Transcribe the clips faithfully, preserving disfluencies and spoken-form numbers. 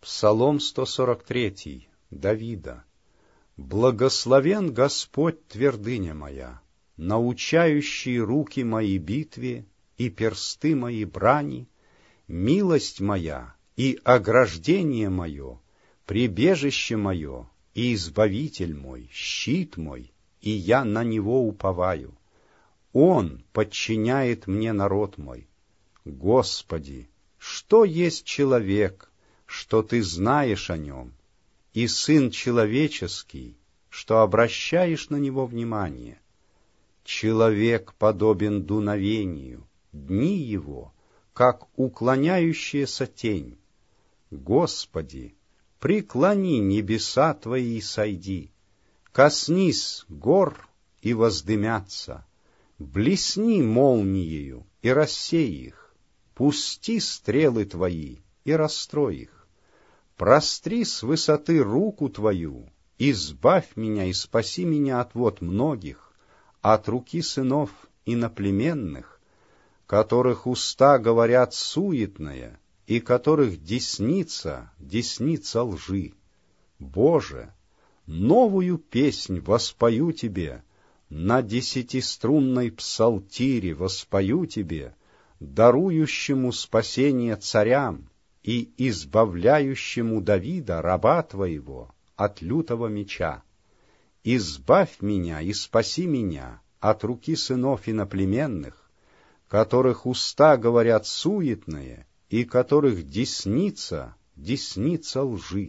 Псалом сто сорок три, Давида. «Благословен Господь, твердыня моя, научающий руки мои битве и персты мои брани, милость моя и ограждение мое, прибежище мое и избавитель мой, щит мой, и я на него уповаю. Он подчиняет мне народ мой. Господи, что есть человек, что Ты знаешь о нем, и Сын человеческий, что обращаешь на него внимание? Человек подобен дуновению, дни его, как уклоняющаяся тень. Господи, преклони небеса Твои и сойди, коснись гор и воздымятся, блесни молниею и рассей их, пусти стрелы Твои и расстрой их. Простри с высоты руку Твою, избавь меня и спаси меня от вод многих, от руки сынов иноплеменных, которых уста говорят суетное, и которых десница, десница лжи. Боже, новую песнь воспою Тебе, на десятиструнной псалтире воспою Тебе, дарующему спасение царям и избавляющему Давида, раба Твоего, от лютого меча. Избавь меня и спаси меня от руки сынов иноплеменных, которых уста говорят суетное, и которых десница, десница лжи.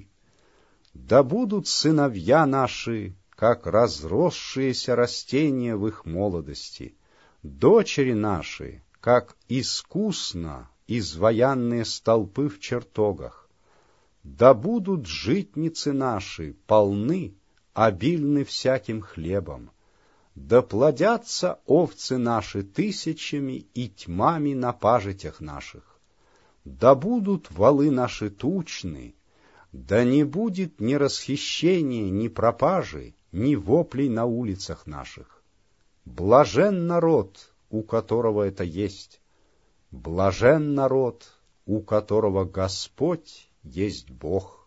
Да будут сыновья наши, как разросшиеся растения в их молодости, дочери наши, как искусно изваянные столпы в чертогах. Да будут житницы наши полны, обильны всяким хлебом. Да плодятся овцы наши тысячами и тьмами на пажитях наших. Да будут валы наши тучны, да не будет ни расхищения, ни пропажи, ни воплей на улицах наших. Блажен народ, у которого это есть. Блажен народ, у которого Господь есть Бог.